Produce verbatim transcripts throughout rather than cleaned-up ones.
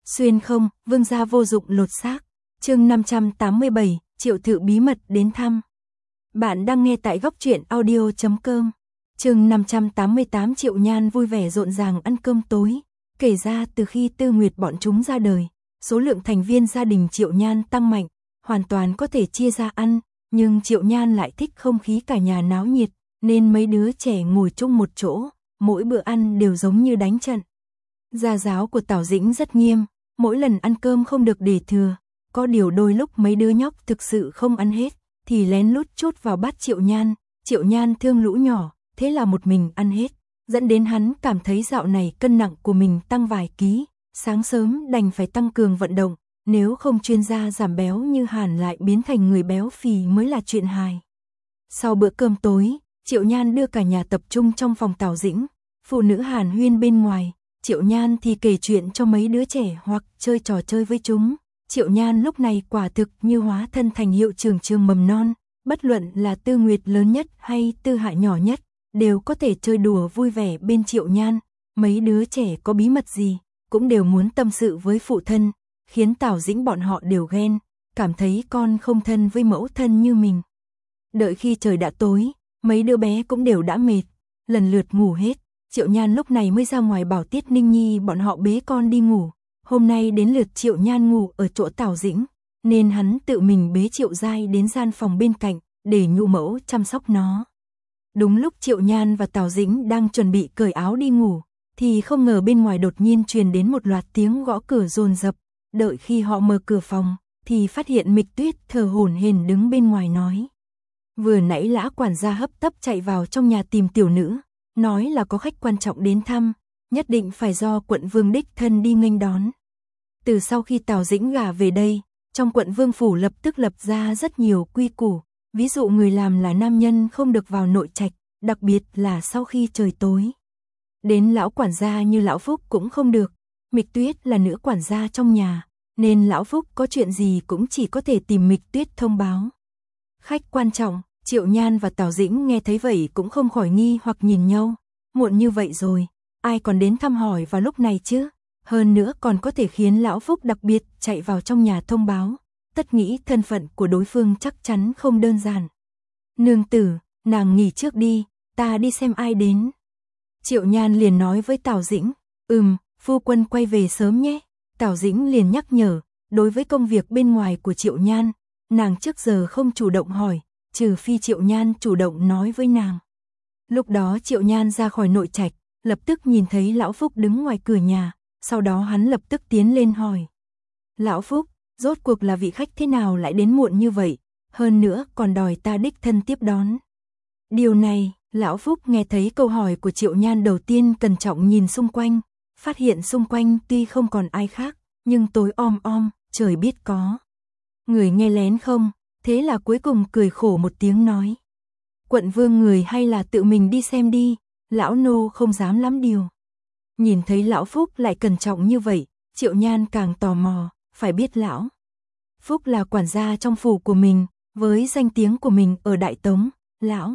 Xuyên không, vương gia vô dụng lột xác. Chương năm trăm tám mươi bảy, Triệu Thự bí mật đến thăm. Bạn đang nghe tại góc truyện audio chấm com. Chương năm trăm tám mươi tám, Triệu Nhan vui vẻ rộn ràng ăn cơm tối. Kể ra từ khi Tư Nguyệt bọn chúng ra đời, số lượng thành viên gia đình Triệu Nhan tăng mạnh, hoàn toàn có thể chia ra ăn, nhưng Triệu Nhan lại thích không khí cả nhà náo nhiệt, nên mấy đứa trẻ ngồi chung một chỗ, mỗi bữa ăn đều giống như đánh trận. Gia giáo của Tào Dĩnh rất nghiêm, mỗi lần ăn cơm không được để thừa, có điều đôi lúc mấy đứa nhóc thực sự không ăn hết, thì lén lút chút vào bát Triệu Nhan. Triệu Nhan thương lũ nhỏ, thế là một mình ăn hết, dẫn đến hắn cảm thấy dạo này cân nặng của mình tăng vài ký, sáng sớm đành phải tăng cường vận động, nếu không chuyên gia giảm béo như Hàn lại biến thành người béo phì mới là chuyện hài. Sau bữa cơm tối, Triệu Nhan đưa cả nhà tập trung trong phòng Tào Dĩnh, phụ nữ hàn huyên bên ngoài, Triệu Nhan thì kể chuyện cho mấy đứa trẻ hoặc chơi trò chơi với chúng. Triệu Nhan lúc này quả thực như hóa thân thành hiệu trưởng trường mầm non, bất luận là Tư Nguyệt lớn nhất hay Tư Hạ nhỏ nhất, đều có thể chơi đùa vui vẻ bên Triệu Nhan. Mấy đứa trẻ có bí mật gì, cũng đều muốn tâm sự với phụ thân, khiến Tào Dĩnh bọn họ đều ghen, cảm thấy con không thân với mẫu thân như mình. Đợi khi trời đã tối, mấy đứa bé cũng đều đã mệt, lần lượt ngủ hết. Triệu Nhan lúc này mới ra ngoài bảo Tiết Ninh Nhi bọn họ bế con đi ngủ. Hôm nay đến lượt Triệu Nhan ngủ ở chỗ Tào Dĩnh, nên hắn tự mình bế Triệu Giai đến gian phòng bên cạnh, để nhũ mẫu chăm sóc nó. Đúng lúc Triệu Nhan và Tào Dĩnh đang chuẩn bị cởi áo đi ngủ, thì không ngờ bên ngoài đột nhiên truyền đến một loạt tiếng gõ cửa dồn dập. Đợi khi họ mở cửa phòng, thì phát hiện Mịch Tuyết thở hổn hển đứng bên ngoài nói. Vừa nãy Lã quản gia hấp tấp chạy vào trong nhà tìm tiểu nữ, nói là có khách quan trọng đến thăm, nhất định phải do quận vương đích thân đi nghênh đón. Từ sau khi Tào Dĩnh gả về đây, trong quận vương phủ lập tức lập ra rất nhiều quy củ, ví dụ người làm là nam nhân không được vào nội trạch, đặc biệt là sau khi trời tối. Đến lão quản gia như lão Phúc cũng không được, Mịch Tuyết là nữ quản gia trong nhà, nên lão Phúc có chuyện gì cũng chỉ có thể tìm Mịch Tuyết thông báo. Khách quan trọng, Triệu Nhan và Tào Dĩnh nghe thấy vậy cũng không khỏi nghi hoặc nhìn nhau, muộn như vậy rồi, ai còn đến thăm hỏi vào lúc này chứ, hơn nữa còn có thể khiến lão Phúc đặc biệt chạy vào trong nhà thông báo, tất nghĩ thân phận của đối phương chắc chắn không đơn giản. Nương tử, nàng nghỉ trước đi, ta đi xem ai đến. Triệu Nhan liền nói với Tào Dĩnh, ừm, phu quân quay về sớm nhé. Tào Dĩnh liền nhắc nhở, đối với công việc bên ngoài của Triệu Nhan, nàng trước giờ không chủ động hỏi, trừ phi Triệu Nhan chủ động nói với nàng. Lúc đó Triệu Nhan ra khỏi nội trạch, lập tức nhìn thấy lão Phúc đứng ngoài cửa nhà, sau đó hắn lập tức tiến lên hỏi. Lão Phúc, rốt cuộc là vị khách thế nào lại đến muộn như vậy, hơn nữa còn đòi ta đích thân tiếp đón. Điều này, lão Phúc nghe thấy câu hỏi của Triệu Nhan đầu tiên cẩn trọng nhìn xung quanh, phát hiện xung quanh tuy không còn ai khác, nhưng tối om om, trời biết có người nghe lén không, thế là cuối cùng cười khổ một tiếng nói. Quận vương người hay là tự mình đi xem đi, lão nô không dám lắm điều. Nhìn thấy lão Phúc lại cẩn trọng như vậy, Triệu Nhan càng tò mò, phải biết lão Phúc là quản gia trong phủ của mình, với danh tiếng của mình ở Đại Tống, lão.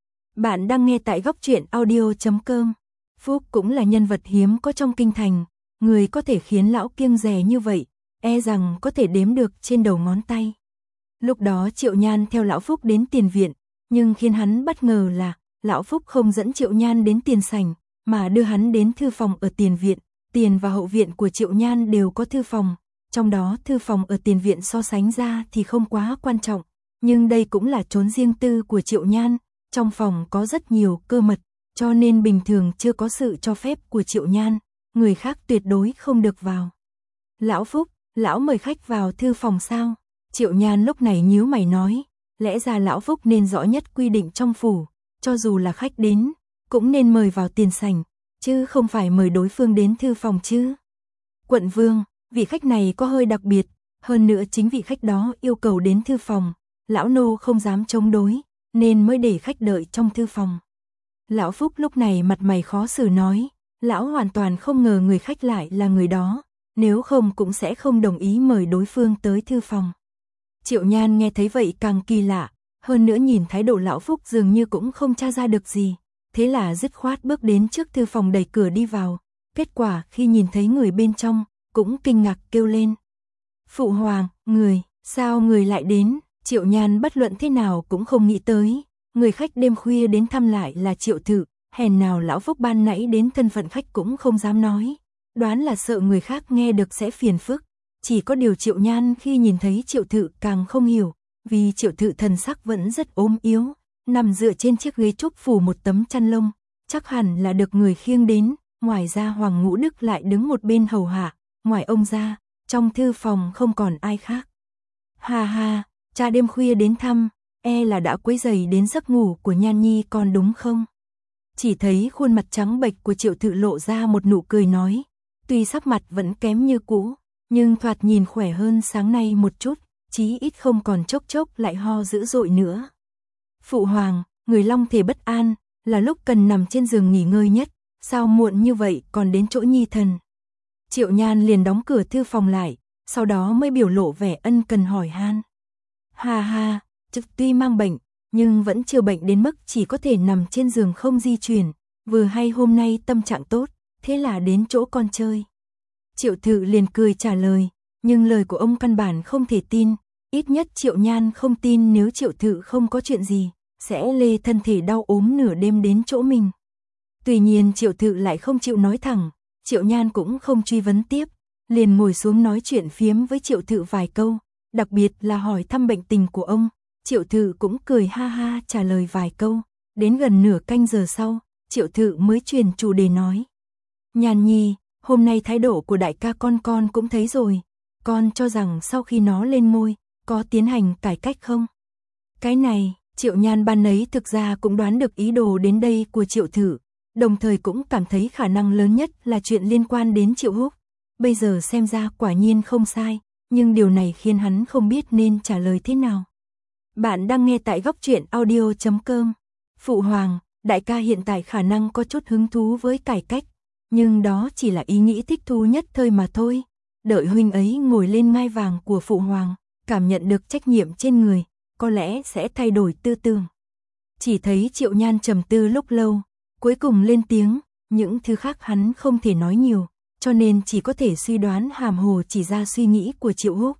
Bạn đang nghe tại góc truyện audio chấm com. Phúc cũng là nhân vật hiếm có trong kinh thành, người có thể khiến lão kiêng dè như vậy, e rằng có thể đếm được trên đầu ngón tay. Lúc đó Triệu Nhan theo lão Phúc đến tiền viện, nhưng khiến hắn bất ngờ là lão Phúc không dẫn Triệu Nhan đến tiền sảnh, mà đưa hắn đến thư phòng ở tiền viện. Tiền và hậu viện của Triệu Nhan đều có thư phòng, trong đó thư phòng ở tiền viện so sánh ra thì không quá quan trọng, nhưng đây cũng là chốn riêng tư của Triệu Nhan, trong phòng có rất nhiều cơ mật, cho nên bình thường chưa có sự cho phép của Triệu Nhan, người khác tuyệt đối không được vào. Lão Phúc, lão mời khách vào thư phòng sao? Triệu Nhan lúc này nhíu mày nói, lẽ ra lão Phúc nên rõ nhất quy định trong phủ, cho dù là khách đến, cũng nên mời vào tiền sảnh, chứ không phải mời đối phương đến thư phòng chứ. Quận vương, vị khách này có hơi đặc biệt, hơn nữa chính vị khách đó yêu cầu đến thư phòng, lão nô không dám chống đối, nên mới để khách đợi trong thư phòng. Lão Phúc lúc này mặt mày khó xử nói, lão hoàn toàn không ngờ người khách lại là người đó, nếu không cũng sẽ không đồng ý mời đối phương tới thư phòng. Triệu Nhan nghe thấy vậy càng kỳ lạ, hơn nữa nhìn thái độ lão Phúc dường như cũng không tra ra được gì, thế là dứt khoát bước đến trước thư phòng đẩy cửa đi vào. Kết quả khi nhìn thấy người bên trong, cũng kinh ngạc kêu lên. Phụ hoàng, người, sao người lại đến? Triệu Nhan bất luận thế nào cũng không nghĩ tới, người khách đêm khuya đến thăm lại là Triệu Thự, hèn nào lão Phúc ban nãy đến thân phận khách cũng không dám nói, đoán là sợ người khác nghe được sẽ phiền phức. Chỉ có điều Triệu Nhan khi nhìn thấy Triệu Thự càng không hiểu, vì Triệu Thự thần sắc vẫn rất ốm yếu, nằm dựa trên chiếc ghế trúc phủ một tấm chăn lông, chắc hẳn là được người khiêng đến, ngoài ra Hoàng Ngũ Đức lại đứng một bên hầu hạ, ngoài ông ra, trong thư phòng không còn ai khác. Ha ha, cha đêm khuya đến thăm, e là đã quấy rầy đến giấc ngủ của Nhan Nhi con đúng không? Chỉ thấy khuôn mặt trắng bệch của Triệu Thự lộ ra một nụ cười nói, tuy sắc mặt vẫn kém như cũ, nhưng thoạt nhìn khỏe hơn sáng nay một chút, chí ít không còn chốc chốc lại ho dữ dội nữa. Phụ hoàng, người long thể bất an, là lúc cần nằm trên giường nghỉ ngơi nhất, sao muộn như vậy còn đến chỗ Nhi thần? Triệu Nhan liền đóng cửa thư phòng lại, sau đó mới biểu lộ vẻ ân cần hỏi han. Ha ha, trực tuy mang bệnh, nhưng vẫn chưa bệnh đến mức chỉ có thể nằm trên giường không di chuyển, vừa hay hôm nay tâm trạng tốt, thế là đến chỗ con chơi. Triệu Thự liền cười trả lời, nhưng lời của ông căn bản không thể tin, ít nhất Triệu Nhan không tin nếu Triệu Thự không có chuyện gì, sẽ lê thân thể đau ốm nửa đêm đến chỗ mình. Tuy nhiên Triệu Thự lại không chịu nói thẳng, Triệu Nhan cũng không truy vấn tiếp, liền ngồi xuống nói chuyện phiếm với Triệu Thự vài câu, đặc biệt là hỏi thăm bệnh tình của ông. Triệu Thự cũng cười ha ha trả lời vài câu, đến gần nửa canh giờ sau, Triệu Thự mới truyền chủ đề nói. Nhan Nhi, hôm nay thái độ của đại ca con con cũng thấy rồi, con cho rằng sau khi nó lên ngôi, có tiến hành cải cách không? Cái này, Triệu Nhan ban nấy thực ra cũng đoán được ý đồ đến đây của Triệu Thự, đồng thời cũng cảm thấy khả năng lớn nhất là chuyện liên quan đến Triệu Húc. Bây giờ xem ra quả nhiên không sai, nhưng điều này khiến hắn không biết nên trả lời thế nào. Bạn đang nghe tại góc truyện audio chấm com. Phụ hoàng, đại ca hiện tại khả năng có chút hứng thú với cải cách, nhưng đó chỉ là ý nghĩ thích thú nhất thời mà thôi. Đợi huynh ấy ngồi lên ngai vàng của phụ hoàng, cảm nhận được trách nhiệm trên người, có lẽ sẽ thay đổi tư tưởng. Chỉ thấy Triệu Nhan trầm tư lúc lâu, cuối cùng lên tiếng, những thứ khác hắn không thể nói nhiều, cho nên chỉ có thể suy đoán hàm hồ chỉ ra suy nghĩ của Triệu Húc.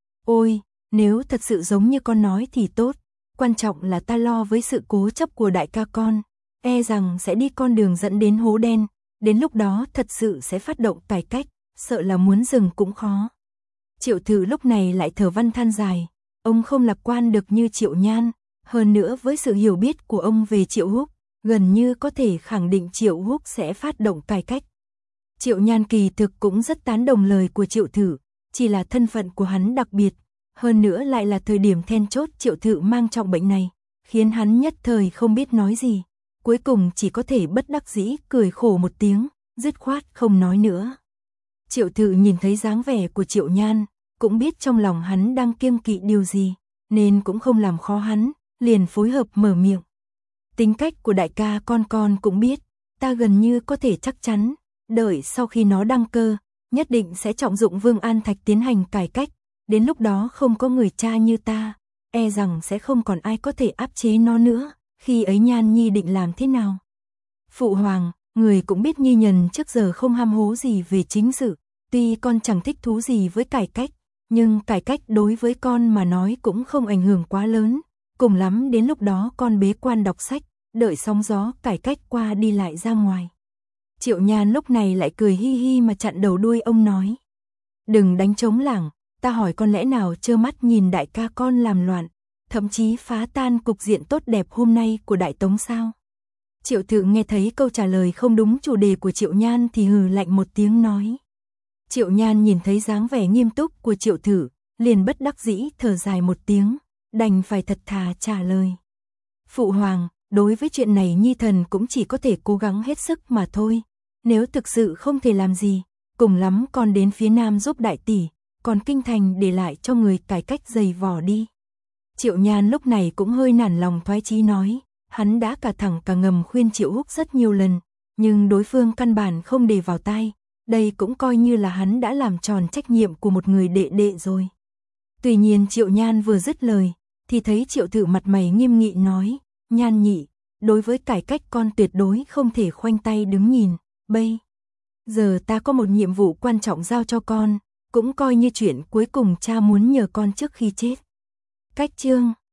Ôi, nếu thật sự giống như con nói thì tốt, quan trọng là ta lo với sự cố chấp của đại ca con, e rằng sẽ đi con đường dẫn đến hố đen, đến lúc đó thật sự sẽ phát động cải cách, sợ là muốn dừng cũng khó. Triệu Thự lúc này lại thở văn than dài, ông không lạc quan được như Triệu Nhan, hơn nữa với sự hiểu biết của ông về Triệu Húc, gần như có thể khẳng định Triệu Húc sẽ phát động cải cách. Triệu Nhan kỳ thực cũng rất tán đồng lời của Triệu Thự, chỉ là thân phận của hắn đặc biệt, hơn nữa lại là thời điểm then chốt Triệu Thự mang trọng bệnh này, khiến hắn nhất thời không biết nói gì, cuối cùng chỉ có thể bất đắc dĩ cười khổ một tiếng, dứt khoát không nói nữa. Triệu Thự nhìn thấy dáng vẻ của Triệu Nhan, cũng biết trong lòng hắn đang kiêng kỵ điều gì, nên cũng không làm khó hắn, liền phối hợp mở miệng. Tính cách của đại ca con con cũng biết, ta gần như có thể chắc chắn, đợi sau khi nó đăng cơ, nhất định sẽ trọng dụng Vương An Thạch tiến hành cải cách, đến lúc đó không có người cha như ta, e rằng sẽ không còn ai có thể áp chế nó nữa, khi ấy Nhan Nhi định làm thế nào? Phụ hoàng, người cũng biết Nhi Nhân trước giờ không ham hố gì về chính sự, tuy con chẳng thích thú gì với cải cách, nhưng cải cách đối với con mà nói cũng không ảnh hưởng quá lớn, cùng lắm đến lúc đó con bế quan đọc sách, đợi sóng gió cải cách qua đi lại ra ngoài. Triệu Nhan lúc này lại cười hi hi mà chặn đầu đuôi ông nói. Đừng đánh trống lảng, ta hỏi con lẽ nào trơ mắt nhìn đại ca con làm loạn, thậm chí phá tan cục diện tốt đẹp hôm nay của Đại Tống sao? Triệu Thự nghe thấy câu trả lời không đúng chủ đề của Triệu Nhan thì hừ lạnh một tiếng nói. Triệu Nhan nhìn thấy dáng vẻ nghiêm túc của Triệu Thự, liền bất đắc dĩ thở dài một tiếng, đành phải thật thà trả lời. Phụ hoàng, đối với chuyện này Nhi thần cũng chỉ có thể cố gắng hết sức mà thôi, nếu thực sự không thể làm gì, cùng lắm con đến phía Nam giúp đại tỷ, còn kinh thành để lại cho người cải cách dày vò đi. Triệu Nhan lúc này cũng hơi nản lòng thoái chí nói, hắn đã cả thẳng cả ngầm khuyên Triệu Húc rất nhiều lần, nhưng đối phương căn bản không để vào tai, đây cũng coi như là hắn đã làm tròn trách nhiệm của một người đệ đệ rồi. Tuy nhiên Triệu Nhan vừa dứt lời, thì thấy Triệu Thự mặt mày nghiêm nghị nói, Nhan nhị, đối với cải cách con tuyệt đối không thể khoanh tay đứng nhìn, bây Giờ ta có một nhiệm vụ quan trọng giao cho con, cũng coi như chuyện cuối cùng cha muốn nhờ con trước khi chết. Cách chương